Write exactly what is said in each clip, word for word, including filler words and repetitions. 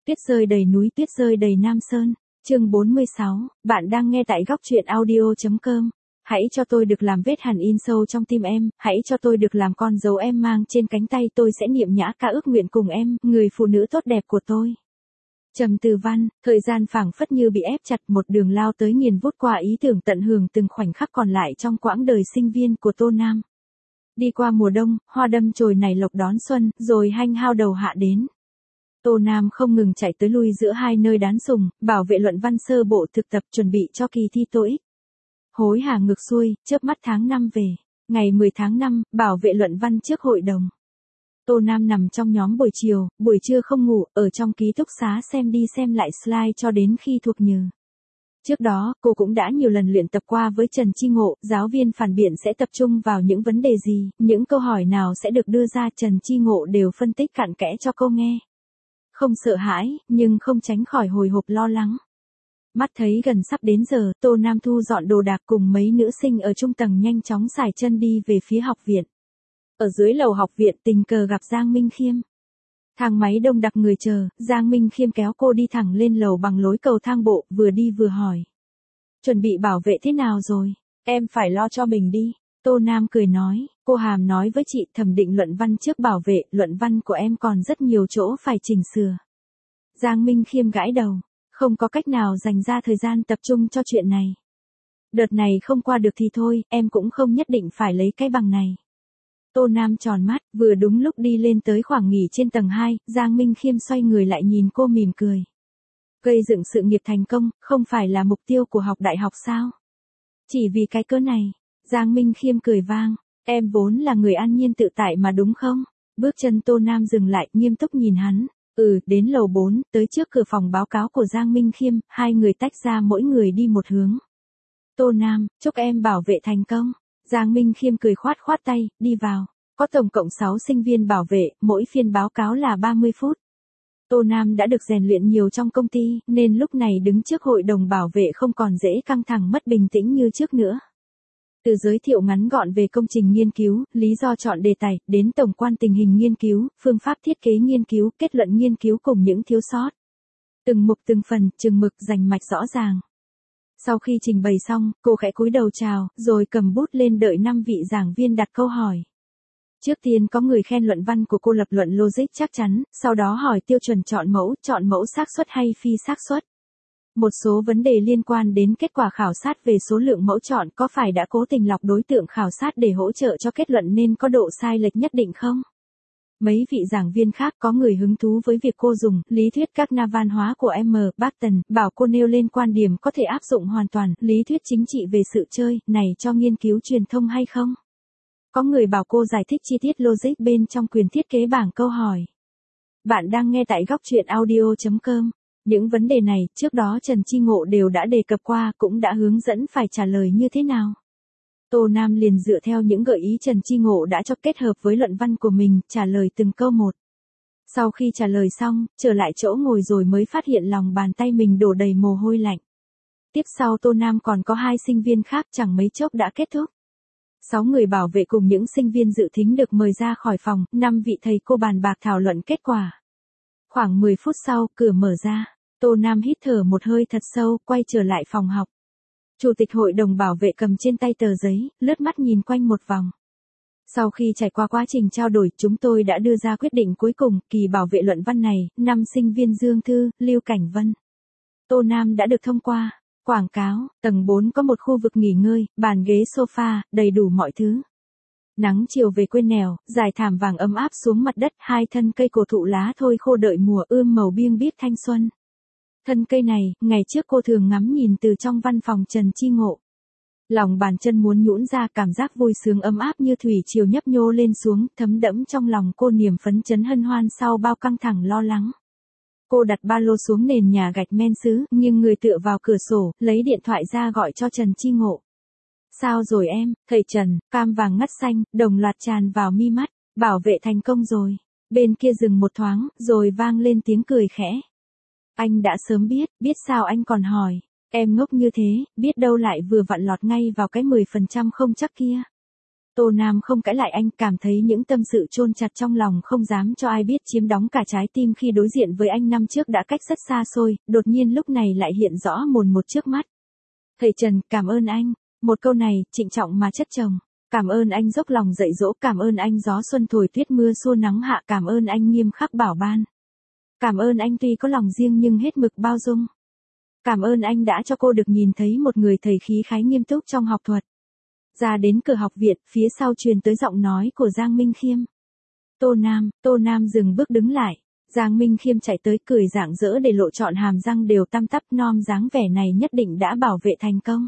Tuyết rơi đầy núi, tuyết rơi đầy Nam Sơn. Chương bốn mươi sáu, bạn đang nghe tại góc truyện audio chấm com. Hãy cho tôi được làm vết hằn in sâu trong tim em, hãy cho tôi được làm con dấu em mang trên cánh tay, tôi sẽ niệm nhã ca ước nguyện cùng em, người phụ nữ tốt đẹp của tôi. Trầm Từ Văn, thời gian phảng phất như bị ép chặt, một đường lao tới nghiền vút qua ý tưởng tận hưởng từng khoảnh khắc còn lại trong quãng đời sinh viên của Tô Nam. Đi qua mùa đông, hoa đâm chồi nảy lộc đón xuân, rồi hanh hao đầu hạ đến. Tô Nam không ngừng chạy tới lui giữa hai nơi đán sùng, bảo vệ luận văn sơ bộ thực tập chuẩn bị cho kỳ thi tô ích. Hối hả ngược xuôi, chớp mắt tháng năm về. Ngày mười tháng năm, bảo vệ luận văn trước hội đồng. Tô Nam nằm trong nhóm buổi chiều, buổi trưa không ngủ, ở trong ký túc xá xem đi xem lại slide cho đến khi thuộc nhừ. Trước đó, cô cũng đã nhiều lần luyện tập qua với Trần Chi Ngộ, giáo viên phản biện sẽ tập trung vào những vấn đề gì, những câu hỏi nào sẽ được đưa ra, Trần Chi Ngộ đều phân tích cặn kẽ cho cô nghe. Không sợ hãi, nhưng không tránh khỏi hồi hộp lo lắng. Mắt thấy gần sắp đến giờ, Tô Nam thu dọn đồ đạc cùng mấy nữ sinh ở trung tầng nhanh chóng xài chân đi về phía học viện. Ở dưới lầu học viện tình cờ gặp Giang Minh Khiêm. Thang máy đông đặc người chờ, Giang Minh Khiêm kéo cô đi thẳng lên lầu bằng lối cầu thang bộ, vừa đi vừa hỏi. Chuẩn bị bảo vệ thế nào rồi? Em phải lo cho mình đi. Tô Nam cười nói, cô Hàm nói với chị thẩm định luận văn trước bảo vệ, luận văn của em còn rất nhiều chỗ phải chỉnh sửa. Giang Minh Khiêm gãi đầu, không có cách nào dành ra thời gian tập trung cho chuyện này. Đợt này không qua được thì thôi, em cũng không nhất định phải lấy cái bằng này. Tô Nam tròn mắt, vừa đúng lúc đi lên tới khoảng nghỉ trên tầng hai, Giang Minh Khiêm xoay người lại nhìn cô mỉm cười. Gây dựng sự nghiệp thành công, không phải là mục tiêu của học đại học sao? Chỉ vì cái cớ này, Giang Minh Khiêm cười vang, em vốn là người an nhiên tự tại mà đúng không? Bước chân Tô Nam dừng lại, nghiêm túc nhìn hắn. Ừ, đến lầu bốn, tới trước cửa phòng báo cáo của Giang Minh Khiêm, hai người tách ra mỗi người đi một hướng. Tô Nam, chúc em bảo vệ thành công. Giang Minh Khiêm cười khoát khoát tay, đi vào. Có tổng cộng sáu sinh viên bảo vệ, mỗi phiên báo cáo là ba mươi phút. Tô Nam đã được rèn luyện nhiều trong công ty, nên lúc này đứng trước hội đồng bảo vệ không còn dễ căng thẳng mất bình tĩnh như trước nữa. Từ giới thiệu ngắn gọn về công trình nghiên cứu, lý do chọn đề tài, đến tổng quan tình hình nghiên cứu, phương pháp thiết kế nghiên cứu, kết luận nghiên cứu cùng những thiếu sót. Từng mục từng phần, chừng mực rành mạch rõ ràng. Sau khi trình bày xong, cô khẽ cúi đầu chào, rồi cầm bút lên đợi năm vị giảng viên đặt câu hỏi. Trước tiên có người khen luận văn của cô lập luận logic chắc chắn, sau đó hỏi tiêu chuẩn chọn mẫu, chọn mẫu xác suất hay phi xác suất. Một số vấn đề liên quan đến kết quả khảo sát về số lượng mẫu chọn có phải đã cố tình lọc đối tượng khảo sát để hỗ trợ cho kết luận nên có độ sai lệch nhất định không? Mấy vị giảng viên khác có người hứng thú với việc cô dùng lý thuyết các na văn hóa của M. Barton, bảo cô nêu lên quan điểm có thể áp dụng hoàn toàn lý thuyết chính trị về sự chơi này cho nghiên cứu truyền thông hay không? Có người bảo cô giải thích chi tiết logic bên trong quyền thiết kế bảng câu hỏi. Bạn đang nghe tại góc truyện audio chấm com. Những vấn đề này, trước đó Trần Chi Ngộ đều đã đề cập qua, cũng đã hướng dẫn phải trả lời như thế nào. Tô Nam liền dựa theo những gợi ý Trần Chi Ngộ đã cho kết hợp với luận văn của mình, trả lời từng câu một. Sau khi trả lời xong, trở lại chỗ ngồi rồi mới phát hiện lòng bàn tay mình đổ đầy mồ hôi lạnh. Tiếp sau Tô Nam còn có hai sinh viên khác chẳng mấy chốc đã kết thúc. Sáu người bảo vệ cùng những sinh viên dự thính được mời ra khỏi phòng, năm vị thầy cô bàn bạc thảo luận kết quả. Khoảng mười phút sau, cửa mở ra. Tô Nam hít thở một hơi thật sâu, quay trở lại phòng học. Chủ tịch hội đồng bảo vệ cầm trên tay tờ giấy, lướt mắt nhìn quanh một vòng. Sau khi trải qua quá trình trao đổi, chúng tôi đã đưa ra quyết định cuối cùng, kỳ bảo vệ luận văn này, năm sinh viên Dương Thư, Lưu Cảnh Vân, Tô Nam đã được thông qua. Quảng cáo, tầng bốn có một khu vực nghỉ ngơi, bàn ghế sofa, đầy đủ mọi thứ. Nắng chiều về quê nẻo, dài thảm vàng ấm áp xuống mặt đất, hai thân cây cổ thụ lá thôi khô đợi mùa ươm màu biêng biếc thanh xuân. Thân cây này, ngày trước cô thường ngắm nhìn từ trong văn phòng Trần Chi Ngộ. Lòng bàn chân muốn nhũn ra, cảm giác vui sướng ấm áp như thủy triều nhấp nhô lên xuống, thấm đẫm trong lòng cô niềm phấn chấn hân hoan sau bao căng thẳng lo lắng. Cô đặt ba lô xuống nền nhà gạch men sứ, nhưng người tựa vào cửa sổ, lấy điện thoại ra gọi cho Trần Chi Ngộ. Sao rồi em, thầy Trần, cam vàng ngắt xanh, đồng loạt tràn vào mi mắt, bảo vệ thành công rồi. Bên kia dừng một thoáng, rồi vang lên tiếng cười khẽ. Anh đã sớm biết, biết sao anh còn hỏi. Em ngốc như thế, biết đâu lại vừa vặn lọt ngay vào cái mười phần trăm không chắc kia. Tô Nam không cãi lại anh, cảm thấy những tâm sự chôn chặt trong lòng không dám cho ai biết chiếm đóng cả trái tim khi đối diện với anh năm trước đã cách rất xa xôi, đột nhiên lúc này lại hiện rõ mồn một trước mắt. Thầy Trần, cảm ơn anh. Một câu này, trịnh trọng mà chất chồng. Cảm ơn anh dốc lòng dạy dỗ, cảm ơn anh gió xuân thổi tuyết mưa xua nắng hạ, cảm ơn anh nghiêm khắc bảo ban. Cảm ơn anh tuy có lòng riêng nhưng hết mực bao dung. Cảm ơn anh đã cho cô được nhìn thấy một người thầy khí khái nghiêm túc trong học thuật. Ra đến cửa học viện, phía sau truyền tới giọng nói của Giang Minh Khiêm. Tô Nam, Tô Nam dừng bước đứng lại. Giang Minh Khiêm chạy tới cười rạng rỡ để lộ trọn hàm răng đều tăm tắp, non dáng vẻ này nhất định đã bảo vệ thành công.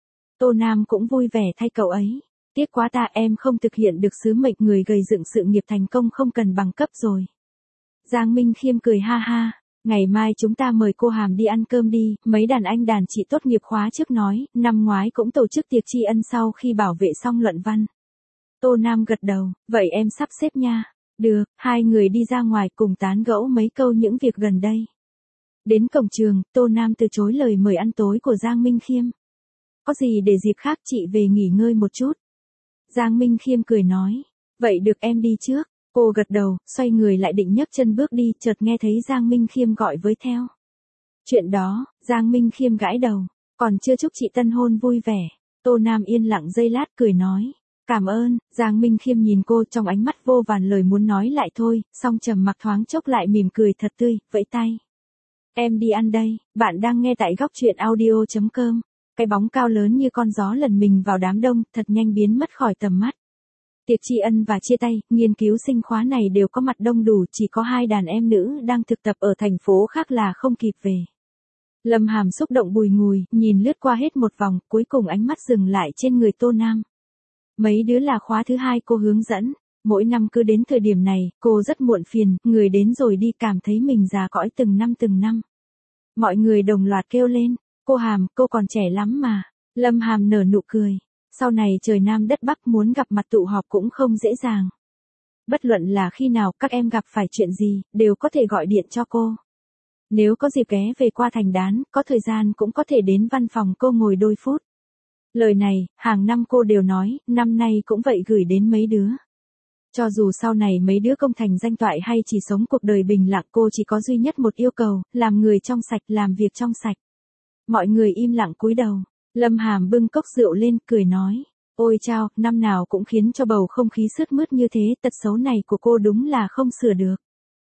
Tô Nam cũng vui vẻ thay cậu ấy. Tiếc quá ta, em không thực hiện được sứ mệnh người gây dựng sự nghiệp thành công không cần bằng cấp rồi. Giang Minh Khiêm cười ha ha. Ngày mai chúng ta mời cô Hàm đi ăn cơm đi, mấy đàn anh đàn chị tốt nghiệp khóa trước nói, năm ngoái cũng tổ chức tiệc tri ân sau khi bảo vệ xong luận văn. Tô Nam gật đầu, vậy em sắp xếp nha. Được, hai người đi ra ngoài cùng tán gẫu mấy câu những việc gần đây. Đến cổng trường, Tô Nam từ chối lời mời ăn tối của Giang Minh Khiêm. Có gì để dịp khác chị về nghỉ ngơi một chút. Giang Minh Khiêm cười nói, vậy được em đi trước. Cô gật đầu, xoay người lại định nhấc chân bước đi, chợt nghe thấy Giang Minh Khiêm gọi với theo. Chuyện đó, Giang Minh Khiêm gãi đầu, còn chưa chúc chị tân hôn vui vẻ. Tô Nam yên lặng giây lát cười nói, cảm ơn. Giang Minh Khiêm nhìn cô trong ánh mắt vô vàn lời muốn nói lại thôi, song trầm mặc thoáng chốc lại mỉm cười thật tươi, vẫy tay. Em đi ăn đây, bạn đang nghe tại góc truyện audio chấm com. Cái bóng cao lớn như con gió lần mình vào đám đông, thật nhanh biến mất khỏi tầm mắt. Tiệc tri ân và chia tay, nghiên cứu sinh khóa này đều có mặt đông đủ, chỉ có hai đàn em nữ đang thực tập ở thành phố khác là không kịp về. Lâm Hàm xúc động bùi ngùi, nhìn lướt qua hết một vòng, cuối cùng ánh mắt dừng lại trên người Tô Nam. Mấy đứa là khóa thứ hai cô hướng dẫn, mỗi năm cứ đến thời điểm này, cô rất muộn phiền, người đến rồi đi cảm thấy mình già cõi từng năm từng năm. Mọi người đồng loạt kêu lên, cô Hàm, cô còn trẻ lắm mà. Lâm Hàm nở nụ cười. Sau này trời Nam đất Bắc muốn gặp mặt tụ họp cũng không dễ dàng. Bất luận là khi nào các em gặp phải chuyện gì, đều có thể gọi điện cho cô. Nếu có dịp ghé về qua thành Đán, có thời gian cũng có thể đến văn phòng cô ngồi đôi phút. Lời này, hàng năm cô đều nói, năm nay cũng vậy gửi đến mấy đứa. Cho dù sau này mấy đứa công thành danh toại hay chỉ sống cuộc đời bình lặng, cô chỉ có duy nhất một yêu cầu, làm người trong sạch, làm việc trong sạch. Mọi người im lặng cúi đầu. Lâm Hàm bưng cốc rượu lên, cười nói, ôi chao, năm nào cũng khiến cho bầu không khí sướt mướt như thế, tật xấu này của cô đúng là không sửa được.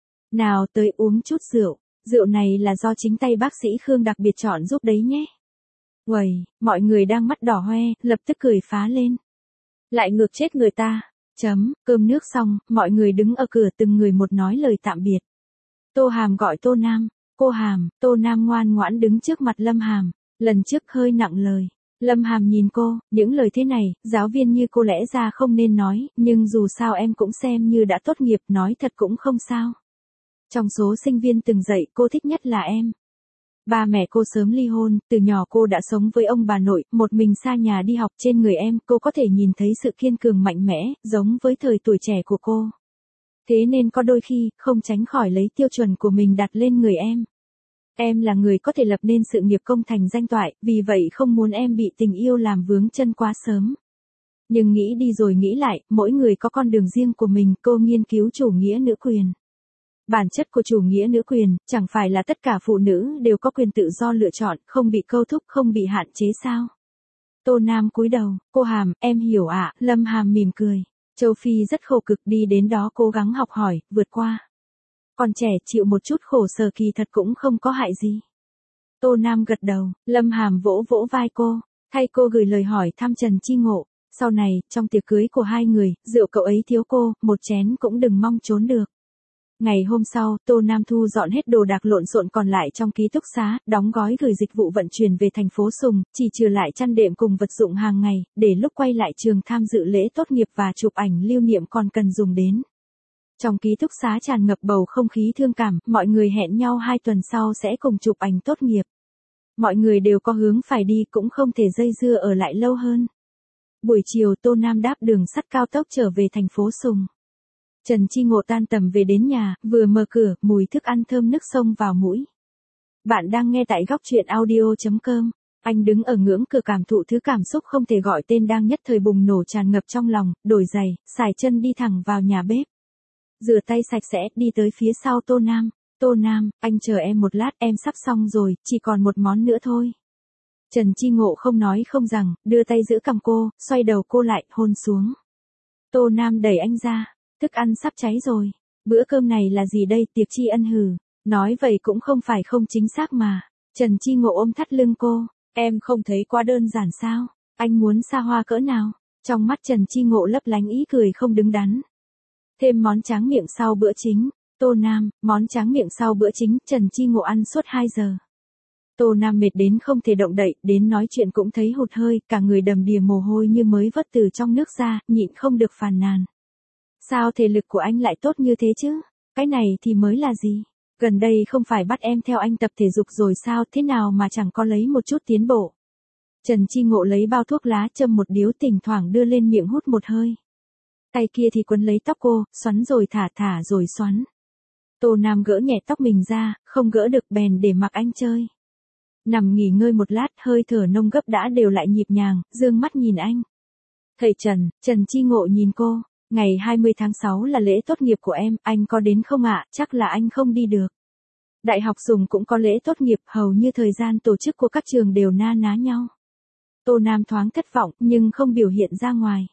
Nào tới uống chút rượu, rượu này là do chính tay bác sĩ Khương đặc biệt chọn giúp đấy nhé. Uầy, mọi người đang mắt đỏ hoe, lập tức cười phá lên. Lại ngược chết người ta, chấm, cơm nước xong, mọi người đứng ở cửa từng người một nói lời tạm biệt. Tô Hàm gọi Tô Nam, cô Hàm, Tô Nam ngoan ngoãn đứng trước mặt Lâm Hàm. Lần trước hơi nặng lời. Lâm Hàm nhìn cô, những lời thế này, giáo viên như cô lẽ ra không nên nói, nhưng dù sao em cũng xem như đã tốt nghiệp, nói thật cũng không sao. Trong số sinh viên từng dạy, cô thích nhất là em. Ba mẹ cô sớm ly hôn, từ nhỏ cô đã sống với ông bà nội, một mình xa nhà đi học. Trên người em, cô có thể nhìn thấy sự kiên cường mạnh mẽ, giống với thời tuổi trẻ của cô. Thế nên có đôi khi, không tránh khỏi lấy tiêu chuẩn của mình đặt lên người em. Em là người có thể lập nên sự nghiệp công thành danh toại, vì vậy không muốn em bị tình yêu làm vướng chân quá sớm. Nhưng nghĩ đi rồi nghĩ lại, mỗi người có con đường riêng của mình, cô nghiên cứu chủ nghĩa nữ quyền. Bản chất của chủ nghĩa nữ quyền, chẳng phải là tất cả phụ nữ đều có quyền tự do lựa chọn, không bị câu thúc, không bị hạn chế sao? Tô Nam cúi đầu, cô Hàm, em hiểu ạ. Lâm Hàm mỉm cười. Châu Phi rất khổ cực, đi đến đó cố gắng học hỏi, vượt qua. Còn trẻ chịu một chút khổ sở kỳ thật cũng không có hại gì. Tô Nam gật đầu, Lâm Hàm vỗ vỗ vai cô, thay cô gửi lời hỏi thăm Trần Chi Ngộ. Sau này, trong tiệc cưới của hai người, rượu cậu ấy thiếu cô, một chén cũng đừng mong trốn được. Ngày hôm sau, Tô Nam thu dọn hết đồ đạc lộn xộn còn lại trong ký túc xá, đóng gói gửi dịch vụ vận chuyển về thành phố Sùng, chỉ trừ lại chăn đệm cùng vật dụng hàng ngày, để lúc quay lại trường tham dự lễ tốt nghiệp và chụp ảnh lưu niệm còn cần dùng đến. Trong ký túc xá tràn ngập bầu không khí thương cảm, mọi người hẹn nhau hai tuần sau sẽ cùng chụp ảnh tốt nghiệp. Mọi người đều có hướng phải đi, cũng không thể dây dưa ở lại lâu hơn. Buổi chiều Tô Nam đáp đường sắt cao tốc trở về thành phố Sùng. Trần Chi Ngộ tan tầm về đến nhà, vừa mở cửa, mùi thức ăn thơm nức xông vào mũi. Bạn đang nghe tại góc truyện audio chấm com. Anh đứng ở ngưỡng cửa cảm thụ thứ cảm xúc không thể gọi tên đang nhất thời bùng nổ tràn ngập trong lòng, đổi giày, xài chân đi thẳng vào nhà bếp. Rửa tay sạch sẽ, đi tới phía sau Tô Nam. Tô Nam, anh chờ em một lát, em sắp xong rồi, chỉ còn một món nữa thôi. Trần Chi Ngộ không nói không rằng, đưa tay giữ cằm cô, xoay đầu cô lại, hôn xuống. Tô Nam đẩy anh ra, thức ăn sắp cháy rồi. Bữa cơm này là gì đây, tiệc tri ân hừ. Nói vậy cũng không phải không chính xác mà. Trần Chi Ngộ ôm thắt lưng cô, em không thấy quá đơn giản sao, anh muốn xa hoa cỡ nào. Trong mắt Trần Chi Ngộ lấp lánh ý cười không đứng đắn. Thêm món tráng miệng sau bữa chính. Tô Nam, món tráng miệng sau bữa chính, Trần Chi Ngộ ăn suốt hai giờ. Tô Nam mệt đến không thể động đậy, đến nói chuyện cũng thấy hụt hơi, cả người đầm đìa mồ hôi như mới vớt từ trong nước ra, nhịn không được phàn nàn. Sao thể lực của anh lại tốt như thế chứ? Cái này thì mới là gì? Gần đây không phải bắt em theo anh tập thể dục rồi sao, thế nào mà chẳng có lấy một chút tiến bộ. Trần Chi Ngộ lấy bao thuốc lá châm một điếu, thỉnh thoảng đưa lên miệng hút một hơi. Tay kia thì quấn lấy tóc cô, xoắn rồi thả thả rồi xoắn. Tô Nam gỡ nhẹ tóc mình ra, không gỡ được bèn để mặc anh chơi. Nằm nghỉ ngơi một lát, hơi thở nông gấp đã đều lại nhịp nhàng, dương mắt nhìn anh. Thầy Trần, Trần Chi Ngộ nhìn cô, ngày hai mươi tháng sáu là lễ tốt nghiệp của em, anh có đến không ạ? Chắc là anh không đi được. Đại học Sùng cũng có lễ tốt nghiệp, hầu như thời gian tổ chức của các trường đều na ná nhau. Tô Nam thoáng thất vọng, nhưng không biểu hiện ra ngoài.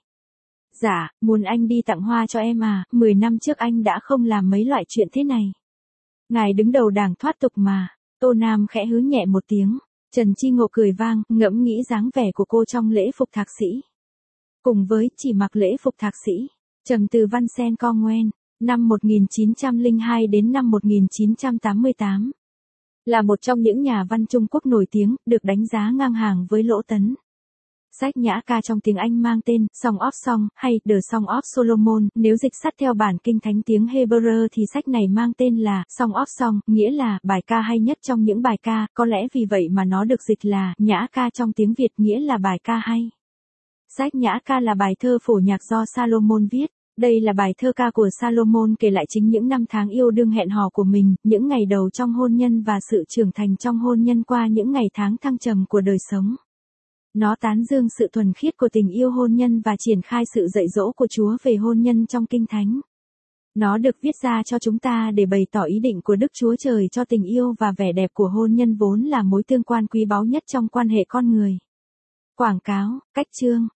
Dạ, muốn anh đi tặng hoa cho em à, mười năm trước anh đã không làm mấy loại chuyện thế này. Ngài đứng đầu đảng thoát tục mà. Tô Nam khẽ hứ nhẹ một tiếng. Trần Chi Ngộ cười vang, ngẫm nghĩ dáng vẻ của cô trong lễ phục thạc sĩ. Cùng với chỉ mặc lễ phục thạc sĩ, trầm từ văn sen co ngoen, năm một nghìn chín trăm lẻ hai đến năm một nghìn chín trăm tám mươi tám. Là một trong những nhà văn Trung Quốc nổi tiếng, được đánh giá ngang hàng với Lỗ Tấn. Sách nhã ca trong tiếng Anh mang tên Song of Song hay The Song of Solomon, nếu dịch sát theo bản kinh thánh tiếng Hebrew thì sách này mang tên là Song of Song, nghĩa là bài ca hay nhất trong những bài ca, có lẽ vì vậy mà nó được dịch là nhã ca trong tiếng Việt, nghĩa là bài ca hay. Sách nhã ca là bài thơ phổ nhạc do Salomon viết. Đây là bài thơ ca của Salomon kể lại chính những năm tháng yêu đương hẹn hò của mình, những ngày đầu trong hôn nhân và sự trưởng thành trong hôn nhân qua những ngày tháng thăng trầm của đời sống. Nó tán dương sự thuần khiết của tình yêu hôn nhân và triển khai sự dạy dỗ của Chúa về hôn nhân trong Kinh Thánh. Nó được viết ra cho chúng ta để bày tỏ ý định của Đức Chúa Trời cho tình yêu và vẻ đẹp của hôn nhân vốn là mối tương quan quý báu nhất trong quan hệ con người. Quảng cáo, cách chương.